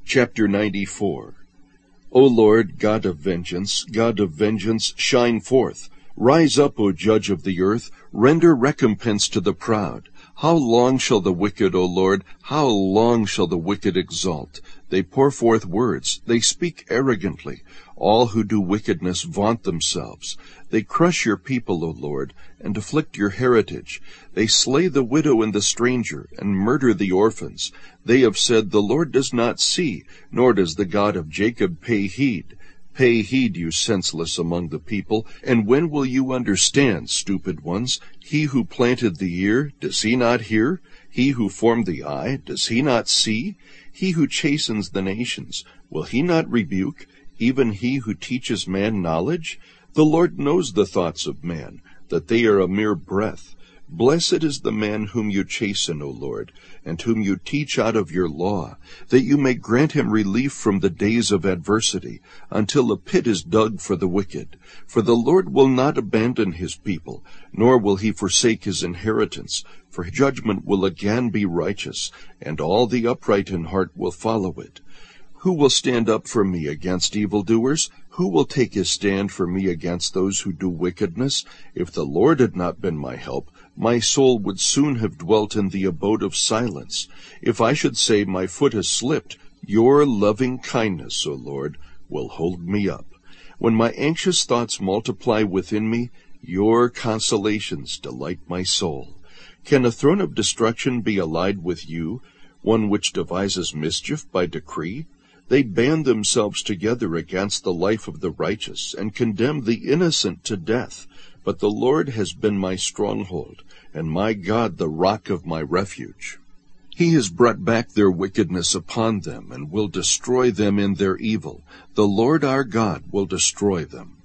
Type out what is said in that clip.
Chapter 94. O Lord, God of vengeance, shine forth. Rise up, O Judge of the earth, render recompense to the proud. How long shall the wicked, O Lord, how long shall the wicked exult? They pour forth words, they speak arrogantly. All who do wickedness vaunt themselves. They crush your people, O Lord, and afflict your heritage. They slay the widow and the stranger, and murder the orphans. They have said, the Lord does not see, nor does the God of Jacob pay heed. Pay heed, you senseless among the people, and when will you understand, stupid ones? He who planted the ear, does he not hear? He who formed the eye, does he not see? He who chastens the nations, will he not rebuke? Even he who teaches man knowledge? The Lord knows the thoughts of man, that they are a mere breath. Blessed is the man whom you chasten, O Lord, and whom you teach out of your law, that you may grant him relief from the days of adversity, until a pit is dug for the wicked. For the Lord will not abandon his people, nor will he forsake his inheritance, for judgment will again be righteous, and all the upright in heart will follow it. Who will stand up for me against evildoers? Who will take his stand for me against those who do wickedness? If the Lord had not been my help, my soul would soon have dwelt in the abode of silence. If I should say my foot has slipped, your loving kindness, O Lord, will hold me up. When my anxious thoughts multiply within me, your consolations delight my soul. Can a throne of destruction be allied with you, one which devises mischief by decree? They band themselves together against the life of the righteous, and condemn the innocent to death. But the Lord has been my stronghold, and my God the rock of my refuge. He has brought back their wickedness upon them, and will destroy them in their evil. The Lord our God will destroy them.